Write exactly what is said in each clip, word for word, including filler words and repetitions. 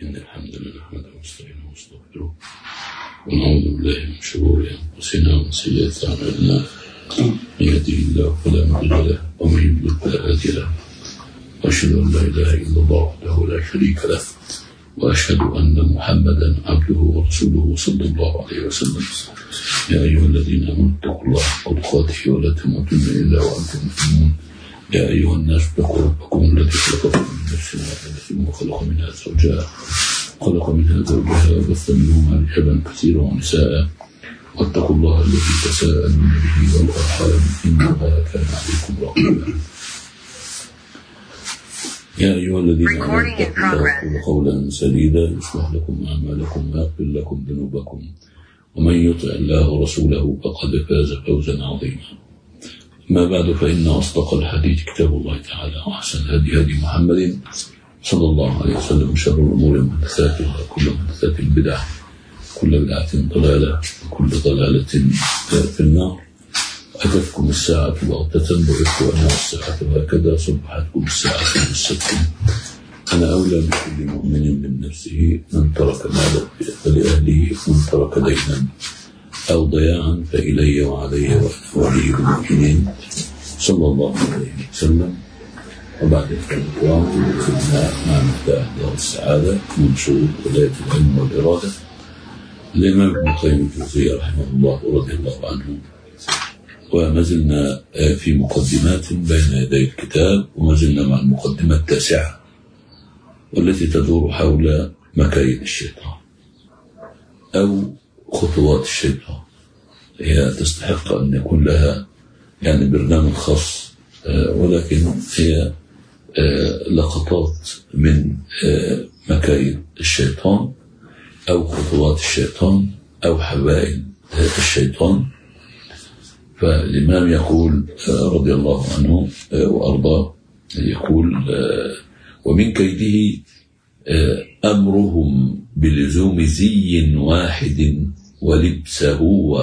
إن الحمد لله نحمده ونستعينه ونستغفره ونعوذ بالله من شرور أنفسنا ومن سيئات أعمالنا من يهده الله فلا مضل له ومن يضلل فلا هادي له وأشهد أن لا إله إلا الله وحده لا شريك له وأشهد أن محمدا عبده ورسوله صلى الله عليه وسلم. يا أيها الذين آمنوا اتقوا الله حق تقاته ولا تموتن إلا وأنتم مسلمون. يا أيها الناس اتقوا ربكم الذي خلقكم من نفس واحدة وخلق منها زوجها خلق منها زوجها وبث منهما رجالا كثيرا ونساء واتقوا الله الذي تساءلون به والأرحام إن الله كان عليكم رقيبا. يا أيها الذين آمنوا اتقوا الله وقولوا قولا سديدا يصلح لكم أعمالكم ويغفر لكم ذنوبكم ومن يطع الله ورسوله فقد فاز فوزا عظيما. ما بعد فإن أصدق الحديث كتاب الله تعالى وأحسن الهدي هدي محمد صلى الله عليه وسلم شر الأمور محدثاتها وكل محدثات بدعة كل بدعة ضلالة وكل ضلالة في النار. أتتكم الساعة بغتة بعثت أنا الساعة وهكذا صبحتكم الساعة بالسكن. أنا أولى بكل مؤمن من نفسه من ترك مالا فلأهله من ترك دينا أو ضياعا فإلي وعلي وأنا ولي المؤمنين صلى الله عليه وسلم. وبعد الكلام كنا مع مفتاح دار السعادة منشور ولاية العلم والإرادة الإمام ابن القيم الجوزية رحمه الله ورضي الله عنه. وما زلنا في مقدمات بين يدي الكتاب وما زلنا مع المقدمة التاسعة والتي تدور حول مكايد الشيطان أو خطوات الشيطان. هي تستحق أن يكون لها يعني برنامج خاص ولكن هي لقطات من مكايد الشيطان أو خطوات الشيطان أو حبائل الشيطان. فالإمام يقول رضي الله عنه وأرضاه يقول ومن كيده أمرهم بلزوم زي واحد ولبسه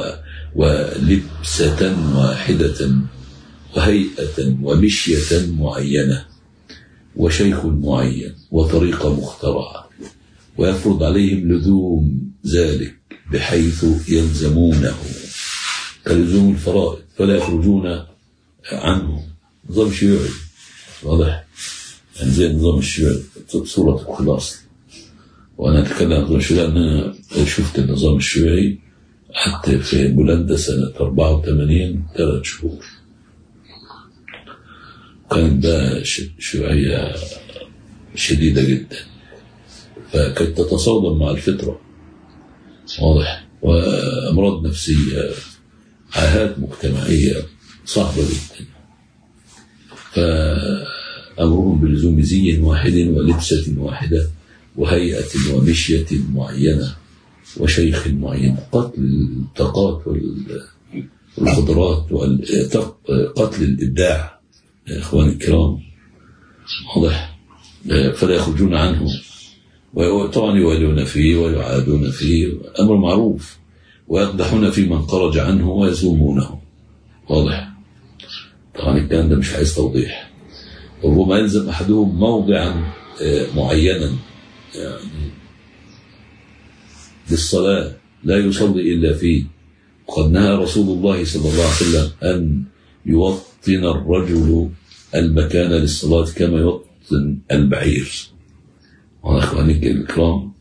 ولبسة واحدة وهيئة ومشية معينة وشيخ معين وطريقة مخترعة ويفرض عليهم لزوم ذلك بحيث يلزمونه كلزوم الفرائض فلا يخرجون عنه. نظام شيوعي واضح يعني زي النظام الشيوعي صورة الخلاص. وأنا أتكلم عن النظام الشيوعي لأن أنا شفت النظام الشيوعي حتى في بولندا سنة أربعة وثمانين ثلاث شهور كانت بقى شيوعية شديدة جدا فكانت تتصادم مع الفطرة واضح وأمراض نفسية عاهات مجتمعية صعبة جدا. فأمرهم بلزوم زي واحد ولبسة واحدة وهيئة ومشية معينة وشيخ معين قتل الطاقات والقدرات قتل الإبداع يا إخواني الكرام واضح. فلا يخرجون عنه وطبعا يوالون فيه ويعادون فيه أمر معروف ويقدحون في من خرج عنه ويزومونه واضح. طبعا الكلام ده مش عايز توضيح. وربما يلزم أحدهم موضعا معينا يعني للصلاة لا يصلي إلا فيه. وقد نهى رسول الله صلى الله عليه وسلم أن يوطن الرجل المكان للصلاة كما يوطن البعير. وأخواني الكرام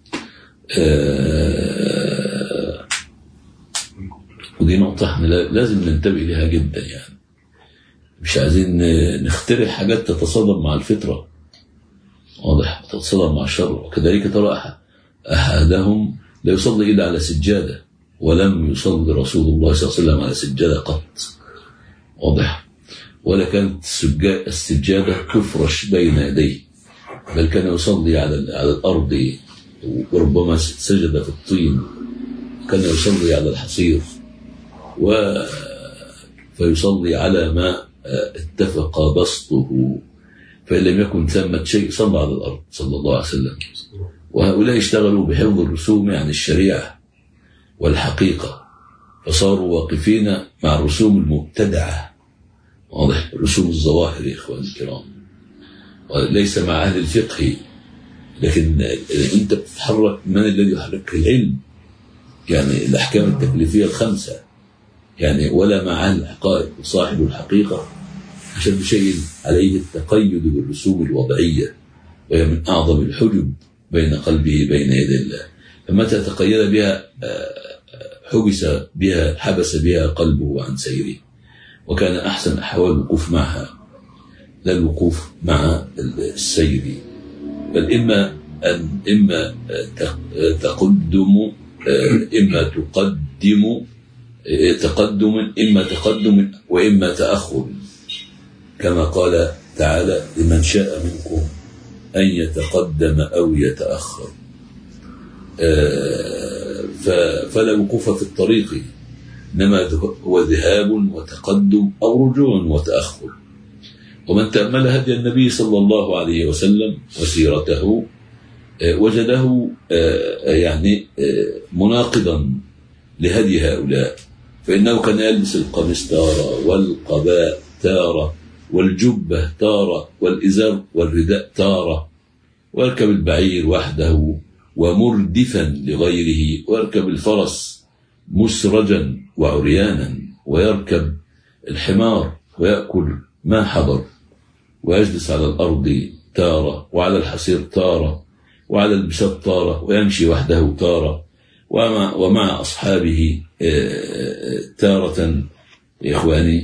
آه ودي نقطة احنا لازم ننتبه لها جدا يعني مش عايزين نخترع حاجات تتصادم مع الفطرة واضح تتصادم مع الشر. وكذلك ترى أحدهم لا يصلي إلا على سجادة ولم يصلي رسول الله صلى الله عليه وسلم على سجادة قط واضح. ولا كانت السجادة تفرش بين يديه بل كان يصلي على على الأرض وربما سجد في الطين. كان يصلي على الحصير و فيصلي على ما اتفق بسطه فإن لم يكن ثمة شيء صلى على الأرض صلى الله عليه وسلم. وهؤلاء اشتغلوا بحفظ الرسوم عن الشريعة والحقيقة فصاروا واقفين مع الرسوم المبتدعة واضح رسوم الظواهر يا إخواني الكرام وليس مع أهل الفقه لكن أنت بتتحرك من الذي يحرك العلم، يعني الأحكام التكليفية الخمسة، يعني ولا معها الحقائق وصاحب الحقيقة عشان بشيء عليه التقيد بالرسوم الوضعية، وهي من أعظم الحجب بين قلبه بين يدي الله، فمتى تقيد بها حبس بها حبس بها قلبه عن سيره. وكان أحسن أحوال الوقوف معها لا الوقوف مع السير، بل إما أن إما تقدم إما تقدم تقدم إما تقدم وإما تأخر، كما قال تعالى لمن شاء منكم أن يتقدم أو يتأخر. فلا وقوف في الطريق، إنما هو ذهاب وتقدم أو رجوع وتأخر. ومن تأمل هدي النبي صلى الله عليه وسلم وسيرته وجده يعني مناقضا لهدي هؤلاء، فإنه كان يلبس القميص تارة والقباء تارة والجبة تارة والإزار والرداء تارة، ويركب البعير وحده ومردفا لغيره، ويركب الفرس مسرجا وعريانا، ويركب الحمار ويأكل ما حضر، ويجلس على الأرض تارة وعلى الحصير تارة وعلى البساط تارة، ويمشي وحده تارة ومع, ومع أصحابه تارة. يا إخواني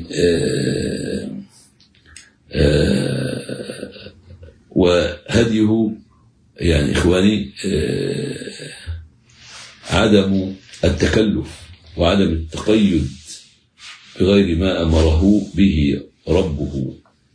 وهديه يعني إخواني عدم التكلف وعدم التقيد بغير ما أمره به ربه،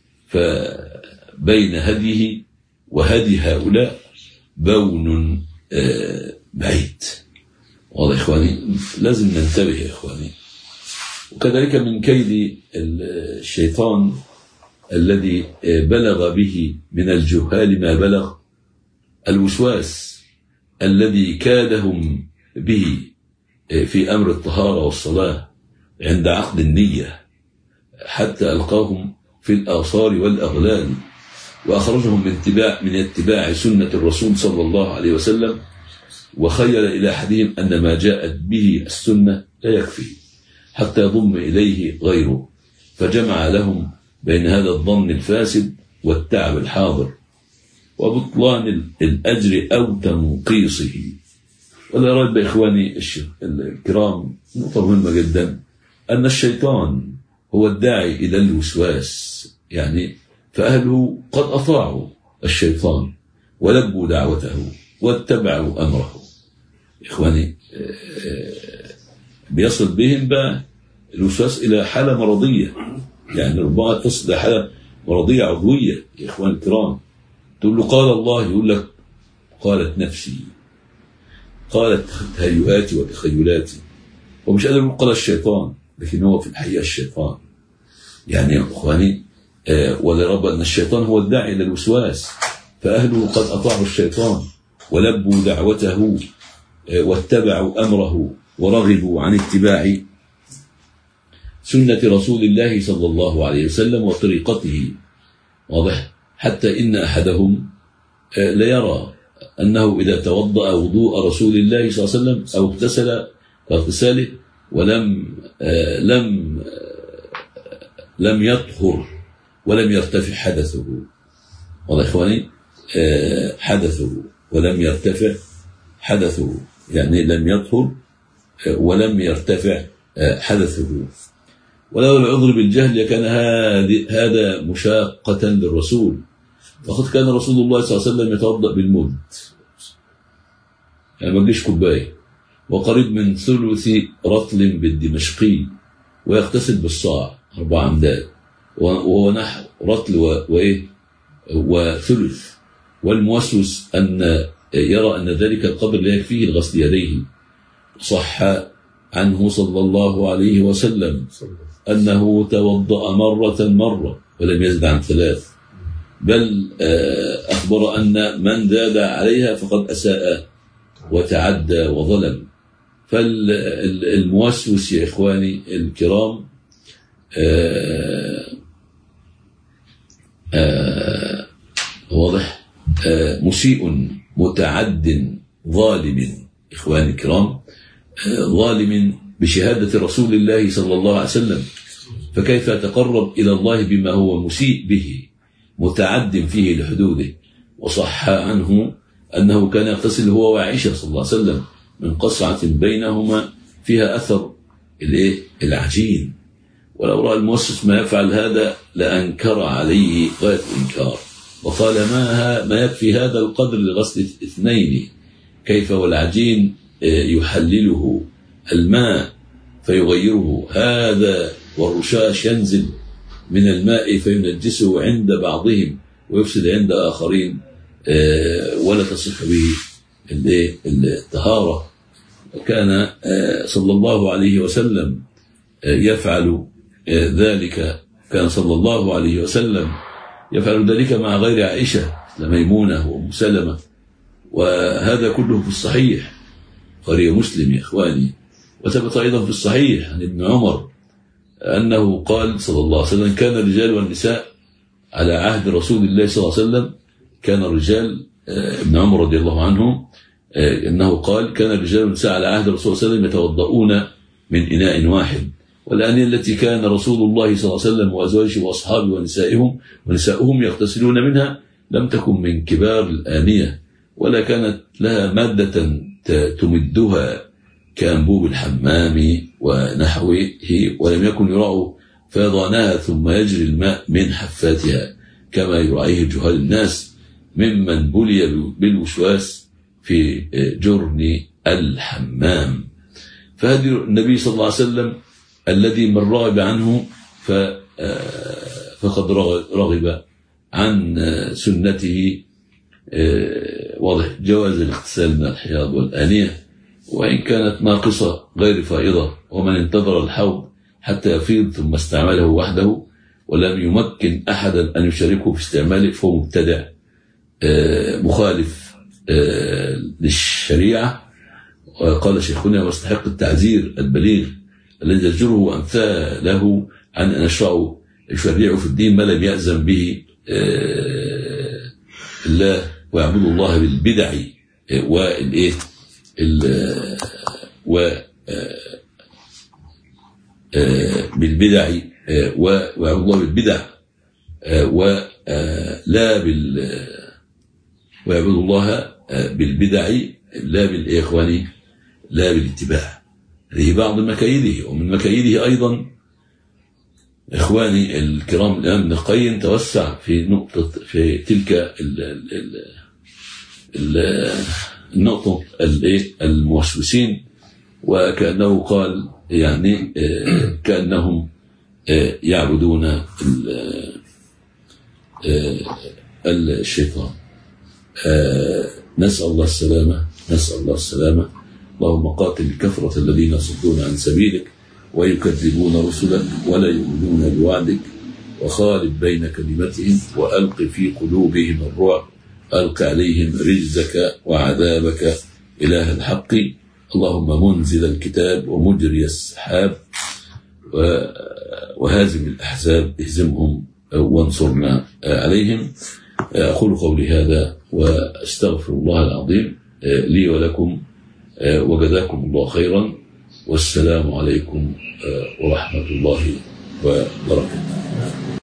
فبين هديه وهدي هؤلاء بون بعيد. واضح يا إخواني؟ لازم ننتبه يا إخواني. وكذلك من كيد الشيطان الذي بلغ به من الجهال ما بلغ الوسواس الذي كادهم به في أمر الطهارة والصلاة عند عقد النية، حتى ألقاهم في الآثار والأغلال، وأخرجهم من اتباع من اتباع سنة الرسول صلى الله عليه وسلم، وخيل إلى أحدهم أن ما جاءت به السنة لا يكفي حتى يضم إليه غيره، فجمع لهم بين هذا الظن الفاسد والتعب الحاضر وبطلان الأجر أو تنقيصه. ولا ريب إخواني الكرام، نقطة مهمة جدا، أن الشيطان هو الداعي إلى الوسواس، يعني فأهله قد أطاعوا الشيطان ولبوا دعوته واتبعوا أمره. إخواني بيصل بهم بقى الوسواس إلى حالة مرضية، يعني ربما تصل إلى حالة مرضية عضوية. يا إخوان الكرام، تقول له قال الله، يقول لك قالت نفسي، قالت تهيؤاتي وتخيلاتي، ومش قادر يقول قال الشيطان، لكن هو في الحقيقة الشيطان. يعني يا إخواني آه ولا رب أن الشيطان هو الداعي إلى الوسواس، فأهله قد أطاعوا الشيطان ولبوا دعوته آه واتبعوا أمره ورغبوا عن اتباع سنة رسول الله صلى الله عليه وسلم وطريقته. واضح؟ حتى إن أحدهم آه ليرى أنه إذا توضأ وضوء رسول الله صلى الله عليه وسلم أو اغتسل كاغتساله ولم آه لم آه لم يطهر ولم يرتفع حدثه. والله إخواني آه حدثه ولم يرتفع حدثه، يعني لم يطهر آه ولم يرتفع آه حدثه. ولو العذر بالجهل كان هذا مشاقة للرسول، وقد كان رسول الله صلى الله عليه وسلم يتوضأ بالمد، يعني ما تجيش كوبايه، وقريب من ثلث رطل بالدمشقي، ويغتسل بالصاع أربع أمداد، وهو نحو رطل وإيه وثلث. والموسوس أن يرى أن ذلك القدر لا يكفيه الغسل يديه. صح عنه صلى الله عليه وسلم أنه توضأ مرة مرة ولم يزد عن ثلاث، بل أخبر أن من زاد عليها فقد أساء وتعدى وظلم. فالموسوس يا إخواني الكرام آآ آآ واضح آآ مسيء متعد ظالم. إخواني الكرام، ظالم بشهادة رسول الله صلى الله عليه وسلم، فكيف يتقرب إلى الله بما هو مسيء به، متعد فيه لحدوده. وصح عنه أنه كان يغتسل هو وعائشة صلى الله عليه وسلم من قصعة بينهما فيها أثر العجين، ولو رأى المؤسس ما يفعل هذا لأنكر عليه غاية الإنكار، وقال ما, ما يكفي هذا القدر لغسل اثنين، كيف والعجين يحلله الماء فيغيره، هذا والرشاش ينزل من الماء فينجسه عند بعضهم ويفسد عند آخرين، ولا تصح به الطهارة. وكان صلى الله عليه وسلم يفعل ذلك، كان صلى الله عليه وسلم يفعل ذلك مع غير عائشة ميمونة وأم سلمة، وهذا كله في الصحيح قرية مسلم يا إخواني. وثبت أيضا في الصحيح عن ابن عمر أنه قال صلى الله عليه وسلم كان الرجال والنساء على عهد رسول الله صلى الله عليه وسلم، كان الرجال ابن عمر رضي الله عنه أنه قال كان الرجال والنساء على عهد الرسول صلى الله عليه وسلم يتوضؤون من إناء واحد، والآنية التي كان رسول الله صلى الله عليه وسلم وأزواجه وأصحابه ونسائهم ونساؤهم يغتسلون منها لم تكن من كبار الآنية، ولا كانت لها مادة تمدها كأنبوب الحمام ونحوه، ولم يكن يرعوا فيضانها ثم يجري الماء من حفاتها كما يرعيه جهال الناس ممن بلي بالوسواس في جرن الحمام. فهدي النبي صلى الله عليه وسلم الذي من رغب عنه فقد رغب عن سنته. واضح جواز الاغتسال من الحياض والآنية وإن كانت ناقصة غير فائضة، ومن انتظر الحوض حتى يفيض ثم استعمله وحده ولم يمكن أحدا أن يشاركه في استعماله فهو مبتدع مخالف للشريعة. قال شيخنا واستحق التعزير البليغ الذي يزجره أمثاله عن أن يشرعوا يشرعوا في الدين ما لم يأذن به الله، ويعبدوا الله بالبدع والإيه و بالبدع ويعبدوا الله بالبدع ولا بال ويعبدوا الله بالبدع لا بالإخوان لا بالاتباع. هذه بعض مكايده، ومن مكايده أيضا إخواني الكرام الآن ابن القيم توسع في نقطة في تلك ال ال ال النقطة الموسوسين، وكأنه قال يعني كأنهم يعبدون الشيطان. نسأل الله السلامة نسأل الله السلامة. اللهم قاتل الكفرة الذين يصدون عن سبيلك ويكذبون رسلك ولا يؤمنون بوعدك، وخالف بين كلمتهم وألق في قلوبهم الرعب، ألق عليهم رجزك وعذابك إله الحق. اللهم منزل الكتاب ومجري السحاب وهازم الأحزاب اهزمهم وانصرنا عليهم. أقول قولي هذا وأستغفر الله العظيم لي ولكم، وجزاكم الله خيرا، والسلام عليكم ورحمة الله وبركاته.